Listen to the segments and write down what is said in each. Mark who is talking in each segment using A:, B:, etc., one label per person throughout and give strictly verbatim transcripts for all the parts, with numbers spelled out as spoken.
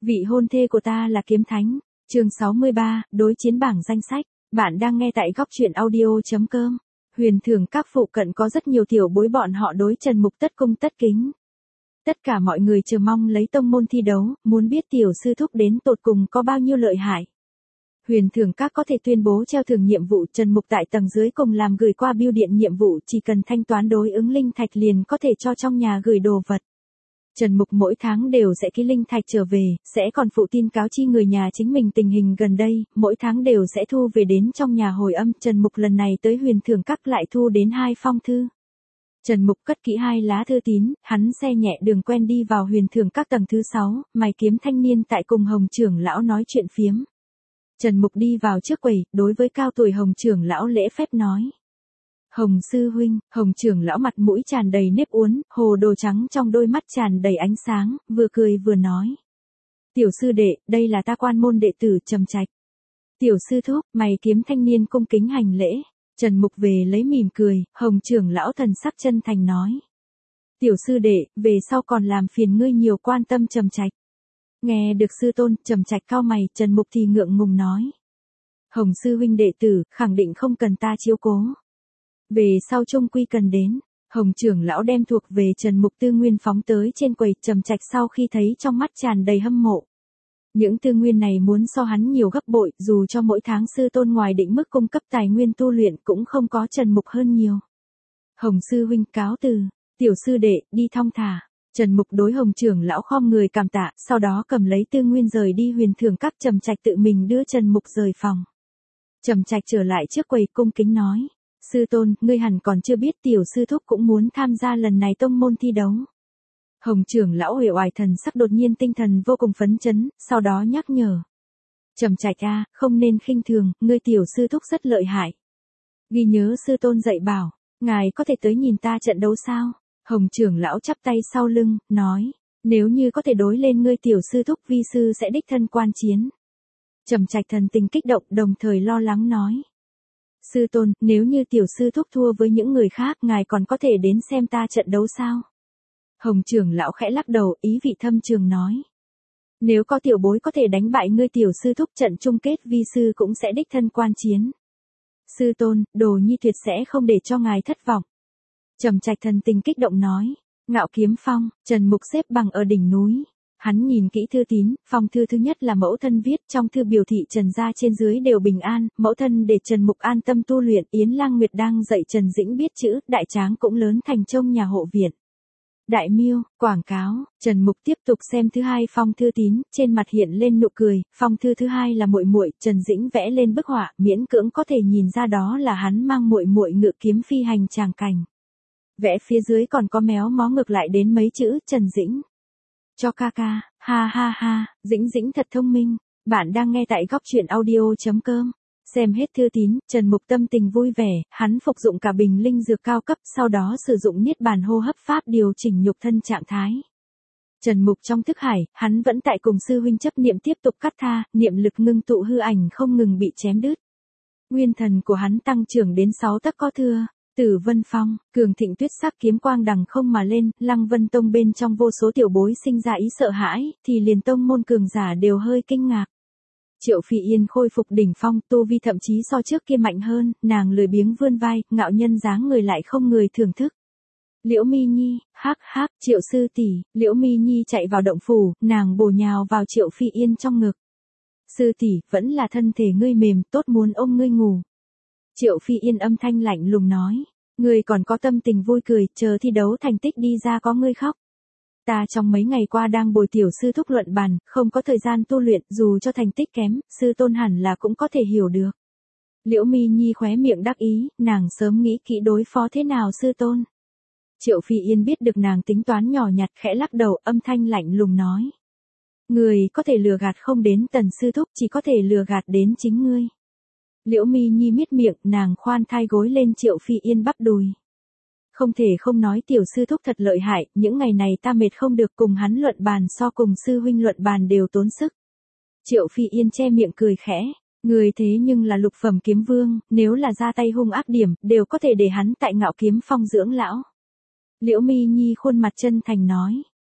A: Vị hôn thê của ta là kiếm thánh. Chương sáu mươi ba, đối chiến bảng danh sách. Bạn đang nghe tại góc truyện audio chấm com. Huyền Thường các phụ cận có rất nhiều tiểu bối, bọn họ đối Trần Mục tất cung tất kính. Tất cả mọi người chờ mong lấy tông môn thi đấu, muốn biết tiểu sư thúc đến tột cùng có bao nhiêu lợi hại. Huyền Thường các có thể tuyên bố treo thưởng nhiệm vụ, Trần Mục tại tầng dưới cùng làm gửi qua bưu điện nhiệm vụ, chỉ cần thanh toán đối ứng linh thạch liền có thể cho trong nhà gửi đồ vật. Trần Mục mỗi tháng đều sẽ ký linh thạch trở về, sẽ còn phụ tin cáo chi người nhà chính mình tình hình gần đây, mỗi tháng đều sẽ thu về đến trong nhà hồi âm. Trần Mục lần này tới Huyền Thường các lại thu đến hai phong thư. Trần Mục cất kỹ hai lá thư tín, hắn xe nhẹ đường quen đi vào Huyền Thường các tầng thứ sáu, mày kiếm thanh niên tại cùng Hồng trưởng lão nói chuyện phiếm. Trần Mục đi vào trước quầy, đối với cao tuổi Hồng trưởng lão lễ phép nói. Hồng sư huynh. Hồng trưởng lão mặt mũi tràn đầy nếp uốn, hồ đồ trắng trong đôi mắt tràn đầy ánh sáng, vừa cười vừa nói. Tiểu sư đệ, đây là ta quan môn đệ tử Trầm Trạch. Tiểu sư thúc. Mày kiếm thanh niên cung kính hành lễ. Trần Mục về lấy mỉm cười, Hồng trưởng lão thần sắc chân thành nói. Tiểu sư đệ, về sau còn làm phiền ngươi nhiều quan tâm Trầm Trạch. Nghe được sư tôn, Trầm Trạch cau mày, Trần Mục thì ngượng ngùng nói. Hồng sư huynh đệ tử, khẳng định không cần ta chiếu cố. Về sau trung quy cần đến. Hồng trưởng lão đem thuộc về Trần Mục tư nguyên phóng tới trên quầy. Trầm Trạch sau khi thấy trong mắt tràn đầy hâm mộ. Những tư nguyên này muốn so hắn nhiều gấp bội, dù cho mỗi tháng sư tôn ngoài định mức cung cấp tài nguyên tu luyện cũng không có Trần Mục hơn nhiều. Hồng sư huynh cáo từ. Tiểu sư đệ, đi thong thả. Trần Mục đối Hồng trưởng lão khom người cảm tạ, sau đó cầm lấy tư nguyên rời đi Huyền Thường các. Trầm Trạch tự mình đưa Trần Mục rời phòng. Trầm Trạch trở lại trước quầy cung kính nói. Sư tôn, ngươi hẳn còn chưa biết tiểu sư thúc cũng muốn tham gia lần này tông môn thi đấu. Hồng trưởng lão uể oải thần sắc đột nhiên tinh thần vô cùng phấn chấn, sau đó nhắc nhở. Trầm Trạch a, không nên khinh thường, ngươi tiểu sư thúc rất lợi hại. Ghi nhớ sư tôn dạy bảo, ngài có thể tới nhìn ta trận đấu sao? Hồng trưởng lão chắp tay sau lưng, nói, nếu như có thể đối lên ngươi tiểu sư thúc, vi sư sẽ đích thân quan chiến. Trầm Trạch thần tình kích động, đồng thời lo lắng nói. Sư tôn, nếu như tiểu sư thúc thua với những người khác, ngài còn có thể đến xem ta trận đấu sao? Hồng trưởng lão khẽ lắc đầu, ý vị thâm trường nói. Nếu có tiểu bối có thể đánh bại ngươi tiểu sư thúc, trận chung kết vi sư cũng sẽ đích thân quan chiến. Sư tôn, Đồ Nhi tuyệt sẽ không để cho ngài thất vọng. Trầm Trạch thần tình kích động nói. Ngạo Kiếm Phong. Trần Mục xếp bằng ở đỉnh núi. Hắn nhìn kỹ thư tín, phong thư thứ nhất là mẫu thân viết, trong thư biểu thị Trần gia trên dưới đều bình an, mẫu thân để Trần Mục an tâm tu luyện. Yến Lang Nguyệt đang dạy Trần Dĩnh biết chữ, đại tráng cũng lớn thành trông nhà hộ viện. Đại miêu, quảng cáo. Trần Mục tiếp tục xem thứ hai phong thư tín, trên mặt hiện lên nụ cười. Phong thư thứ hai là muội muội, Trần Dĩnh vẽ lên bức họa, miễn cưỡng có thể nhìn ra đó là hắn mang muội muội ngự kiếm phi hành tràng cảnh. Vẽ phía dưới còn có méo mó ngược lại đến mấy chữ, Trần Dĩnh. Cho ca ca, ha ha ha, Dĩnh Dĩnh thật thông minh. Bạn đang nghe tại góc truyện audio chấm com. Xem hết thư tín, Trần Mục tâm tình vui vẻ, hắn phục dụng cả bình linh dược cao cấp, sau đó sử dụng niết bàn hô hấp pháp điều chỉnh nhục thân trạng thái. Trần Mục trong thức hải, hắn vẫn tại cùng sư huynh chấp niệm tiếp tục cắt tha, niệm lực ngưng tụ hư ảnh không ngừng bị chém đứt. Nguyên thần của hắn tăng trưởng đến sáu tấc có thưa. Tử Vân Phong, cường thịnh tuyết sắc kiếm quang đằng không mà lên, Lăng Vân Tông bên trong vô số tiểu bối sinh ra ý sợ hãi, thì liền tông môn cường giả đều hơi kinh ngạc. Triệu Phi Yên khôi phục đỉnh phong, tu vi thậm chí so trước kia mạnh hơn, nàng lười biếng vươn vai, ngạo nhân dáng người lại không người thưởng thức. Liễu Mi Nhi, hắc hắc, Triệu sư tỷ. Liễu Mi Nhi chạy vào động phủ, nàng bổ nhào vào Triệu Phi Yên trong ngực. Sư tỷ, vẫn là thân thể ngươi mềm, tốt muốn ôm ngươi ngủ. Triệu Phi Yên âm thanh lạnh lùng nói, ngươi còn có tâm tình vui cười, chờ thi đấu thành tích đi ra có ngươi khóc. Ta trong mấy ngày qua đang bồi tiểu sư thúc luận bàn, không có thời gian tu luyện, dù cho thành tích kém, sư tôn hẳn là cũng có thể hiểu được. Liễu Mi Nhi khóe miệng đắc ý, nàng sớm nghĩ kỹ đối phó thế nào sư tôn. Triệu Phi Yên biết được nàng tính toán nhỏ nhặt, khẽ lắc đầu, âm thanh lạnh lùng nói. Người có thể lừa gạt không đến Tần sư thúc, chỉ có thể lừa gạt đến chính ngươi. Liễu Mi Nhi miết miệng, nàng khoan thai gối lên Triệu Phi Yên bắp đùi. Không thể không nói tiểu sư thúc thật lợi hại, những ngày này ta mệt không được, cùng hắn luận bàn so cùng sư huynh luận bàn đều tốn sức. Triệu Phi Yên che miệng cười khẽ, người thế nhưng là lục phẩm kiếm vương, nếu là ra tay hung ác điểm, đều có thể để hắn tại Ngạo Kiếm Phong dưỡng lão. Liễu Mi Nhi khuôn mặt chân thành nói,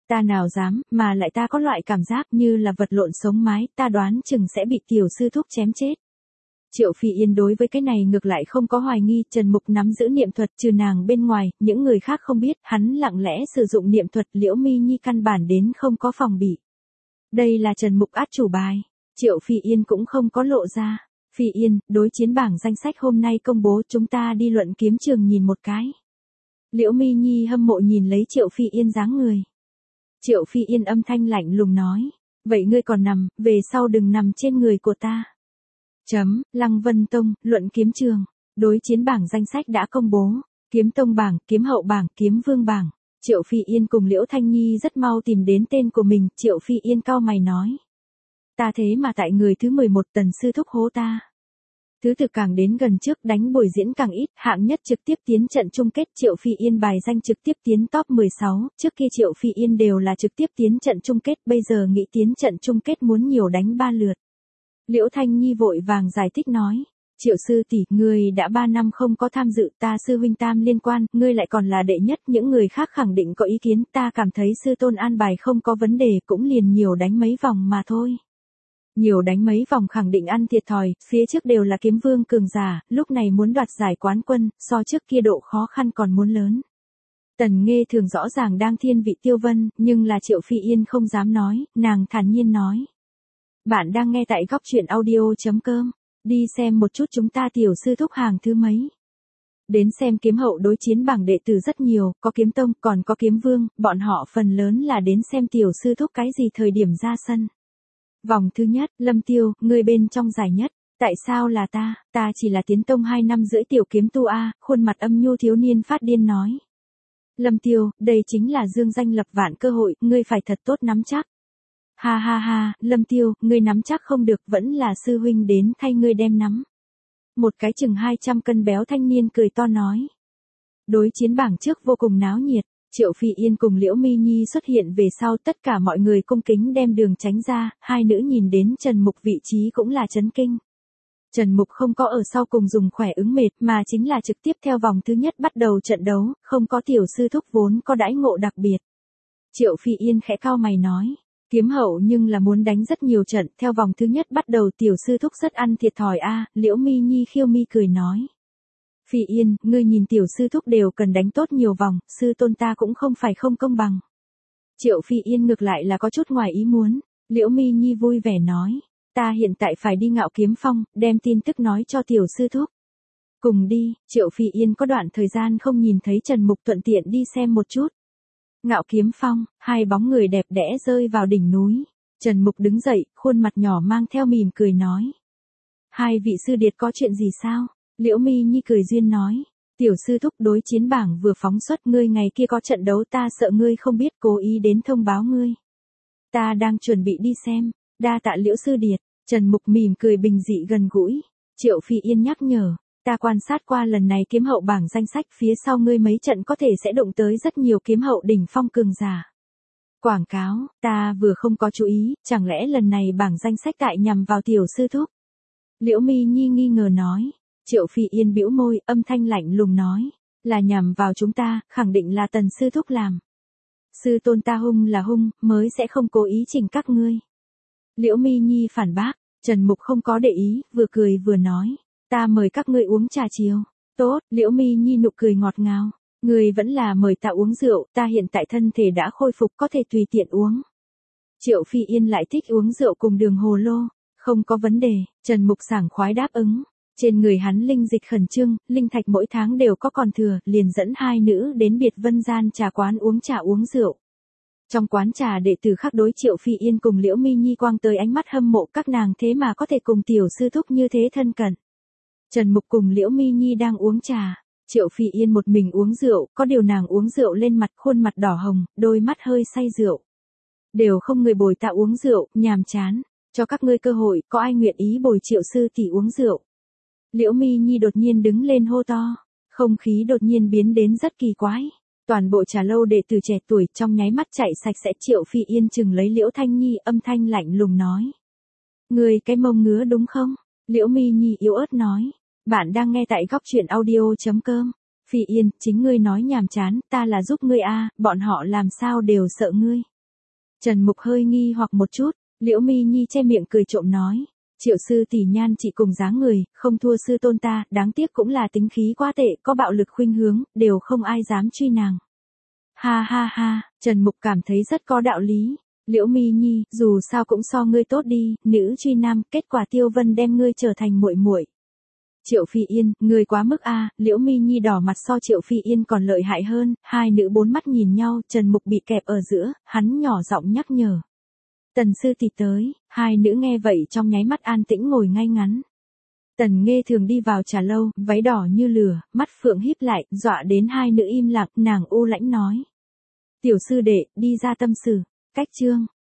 A: Ta nào dám, mà lại ta có loại cảm giác như là vật lộn sống mái, ta đoán chừng sẽ bị tiểu sư thúc chém chết. Triệu Phi Yên đối với cái này ngược lại không có hoài nghi, Trần Mục nắm giữ niệm thuật trừ nàng bên ngoài, những người khác không biết, hắn lặng lẽ sử dụng niệm thuật, Liễu Mi Nhi căn bản đến không có phòng bị. Đây là Trần Mục át chủ bài, Triệu Phi Yên cũng không có lộ ra. Phi Yên, đối chiến bảng danh sách hôm nay công bố, chúng ta đi luận kiếm trường nhìn một cái. Liễu Mi Nhi hâm mộ nhìn lấy Triệu Phi Yên dáng người. Triệu Phi Yên âm thanh lạnh lùng nói, vậy ngươi còn nằm, về sau đừng nằm trên người của ta. Chấm, Lăng Vân Tông, luận kiếm trường, đối chiến bảng danh sách đã công bố, kiếm tông bảng, kiếm hậu bảng, kiếm vương bảng. Triệu Phi Yên cùng Liễu Thanh Nhi rất mau tìm đến tên của mình, Triệu Phi Yên cau mày nói. Ta thế mà tại người thứ mười một, Tần sư thúc hố ta. Thứ tự càng đến gần trước, đánh buổi diễn càng ít, hạng nhất trực tiếp tiến trận chung kết, Triệu Phi Yên bài danh trực tiếp tiến top mười sáu, trước kia Triệu Phi Yên đều là trực tiếp tiến trận chung kết, bây giờ nghĩ tiến trận chung kết muốn nhiều đánh ba lượt. Liễu Thanh Nhi vội vàng giải thích nói, Triệu sư tỷ, ngươi đã ba năm không có tham dự, ta sư huynh tam liên quan, ngươi lại còn là đệ nhất, những người khác khẳng định có ý kiến, ta cảm thấy sư tôn an bài không có vấn đề, cũng liền nhiều đánh mấy vòng mà thôi. Nhiều đánh mấy vòng khẳng định ăn thiệt thòi, phía trước đều là kiếm vương cường giả, lúc này muốn đoạt giải quán quân, so trước kia độ khó khăn còn muốn lớn. Tần Nghê thường rõ ràng đang thiên vị Tiêu Vân, nhưng là Triệu Phi Yên không dám nói, nàng thản nhiên nói. Bạn đang nghe tại góc truyện audio.com, đi xem một chút chúng ta tiểu sư thúc hàng thứ mấy. Đến xem kiếm hậu đối chiến bảng đệ tử rất nhiều, có kiếm tông, còn có kiếm vương, bọn họ phần lớn là đến xem tiểu sư thúc cái gì thời điểm ra sân. Vòng thứ nhất, Lâm Tiêu, người bên trong giải nhất, tại sao là ta, ta chỉ là tiến tông hai năm rưỡi tiểu kiếm tu A, khuôn mặt âm nhu thiếu niên phát điên nói. Lâm Tiêu, đây chính là dương danh lập vạn cơ hội, ngươi phải thật tốt nắm chắc. Ha ha ha, Lâm Tiêu, ngươi nắm chắc không được, vẫn là sư huynh đến thay ngươi đem nắm. Một cái chừng hai trăm cân béo thanh niên cười to nói. Đối chiến bảng trước vô cùng náo nhiệt, Triệu Phi Yên cùng Liễu Mi Nhi xuất hiện về sau, tất cả mọi người cung kính đem đường tránh ra, hai nữ nhìn đến Trần Mục vị trí cũng là chấn kinh. Trần Mục không có ở sau cùng dùng khỏe ứng mệt, mà chính là trực tiếp theo vòng thứ nhất bắt đầu trận đấu, không có tiểu sư thúc vốn có đãi ngộ đặc biệt. Triệu Phi Yên khẽ cau mày nói. Kiếm hậu nhưng là muốn đánh rất nhiều trận, theo vòng thứ nhất bắt đầu tiểu sư thúc rất ăn thiệt thòi a. Liễu Mi Nhi khiêu mi cười nói. Phi Yên, ngươi nhìn tiểu sư thúc đều cần đánh tốt nhiều vòng, sư tôn ta cũng không phải không công bằng. Triệu Phi Yên ngược lại là có chút ngoài ý muốn, Liễu Mi Nhi vui vẻ nói, ta hiện tại phải đi Ngạo Kiếm Phong, đem tin tức nói cho tiểu sư thúc. Cùng đi, Triệu Phi Yên có đoạn thời gian không nhìn thấy Trần Mục, thuận tiện đi xem một chút. Ngạo Kiếm Phong, hai bóng người đẹp đẽ rơi vào đỉnh núi. Trần Mục đứng dậy, khuôn mặt nhỏ mang theo mỉm cười nói. Hai vị sư điệt có chuyện gì sao? Liễu Mi Nhi cười duyên nói. Tiểu sư thúc đối chiến bảng vừa phóng xuất, ngươi ngày kia có trận đấu, ta sợ ngươi không biết, cố ý đến thông báo ngươi. Ta đang chuẩn bị đi xem, đa tạ Liễu sư điệt. Trần Mục mỉm cười bình dị gần gũi. Triệu Phi Yên nhắc nhở. Ta quan sát qua lần này kiếm hậu bảng danh sách, phía sau ngươi mấy trận có thể sẽ đụng tới rất nhiều kiếm hậu đỉnh phong cường giả. Quảng cáo, ta vừa không có chú ý, chẳng lẽ lần này bảng danh sách tại nhằm vào tiểu sư thúc? Liễu Mi Nhi nghi ngờ nói. Triệu Phi Yên bĩu môi, âm thanh lạnh lùng nói. Là nhằm vào chúng ta, khẳng định là Tần sư thúc làm. Sư tôn ta hung là hung, mới sẽ không cố ý chỉnh các ngươi. Liễu Mi Nhi phản bác, Trần Mục không có để ý, vừa cười vừa nói. Ta mời các ngươi uống trà chiều. Tốt, Liễu Mi Nhi nụ cười ngọt ngào. Ngươi vẫn là mời ta uống rượu, ta hiện tại thân thể đã khôi phục, có thể tùy tiện uống. Triệu Phi Yên lại thích uống rượu cùng đường hồ lô. Không có vấn đề, Trần Mục sảng khoái đáp ứng. Trên người hắn linh dịch khẩn trương, linh thạch mỗi tháng đều có còn thừa, liền dẫn hai nữ đến biệt vân gian trà quán uống trà uống rượu. Trong quán trà đệ tử khác đối Triệu Phi Yên cùng Liễu Mi Nhi quang tới ánh mắt hâm mộ, các nàng thế mà có thể cùng tiểu sư thúc như thế thân cận. Trần Mục cùng Liễu Mi Nhi đang uống trà, Triệu Phi Yên một mình uống rượu, có điều nàng uống rượu lên mặt, khuôn mặt đỏ hồng, đôi mắt hơi say rượu. Đều không người bồi ta uống rượu, nhàm chán, cho các ngươi cơ hội, có ai nguyện ý bồi Triệu sư tỷ uống rượu? Liễu Mi Nhi đột nhiên đứng lên hô to, không khí đột nhiên biến đến rất kỳ quái. Toàn bộ trà lâu đệ tử trẻ tuổi trong nháy mắt chạy sạch sẽ. Triệu Phi Yên chừng lấy Liễu Thanh Nhi, âm thanh lạnh lùng nói. Người cái mông ngứa đúng không? Liễu Mi Nhi yếu ớt nói. Bạn đang nghe tại góc truyện audio.com. Phi Yên, chính ngươi nói nhàm chán, ta là giúp ngươi a, bọn họ làm sao đều sợ ngươi. Trần Mục hơi nghi hoặc một chút, Liễu Mi Nhi che miệng cười trộm nói. Triệu sư tỷ nhan chị cùng dáng người, không thua sư tôn ta, đáng tiếc cũng là tính khí quá tệ, có bạo lực khuynh hướng, đều không ai dám truy nàng. Ha ha ha, Trần Mục cảm thấy rất có đạo lý. Liễu Mi Nhi, dù sao cũng so ngươi tốt đi, nữ truy nam, kết quả Tiêu Vân đem ngươi trở thành muội muội. Triệu Phi Yên, ngươi quá mức a, Liễu Mi Nhi đỏ mặt so Triệu Phi Yên còn lợi hại hơn, hai nữ bốn mắt nhìn nhau, Trần Mục bị kẹp ở giữa, hắn nhỏ giọng nhắc nhở. Tần sư tỷ tới, hai nữ nghe vậy trong nháy mắt an tĩnh ngồi ngay ngắn. Tần Nghê thường đi vào trà lâu, váy đỏ như lửa, mắt phượng híp lại, dọa đến hai nữ im lặng, nàng u lãnh nói. Tiểu sư đệ, đi ra tâm sự, cách chương.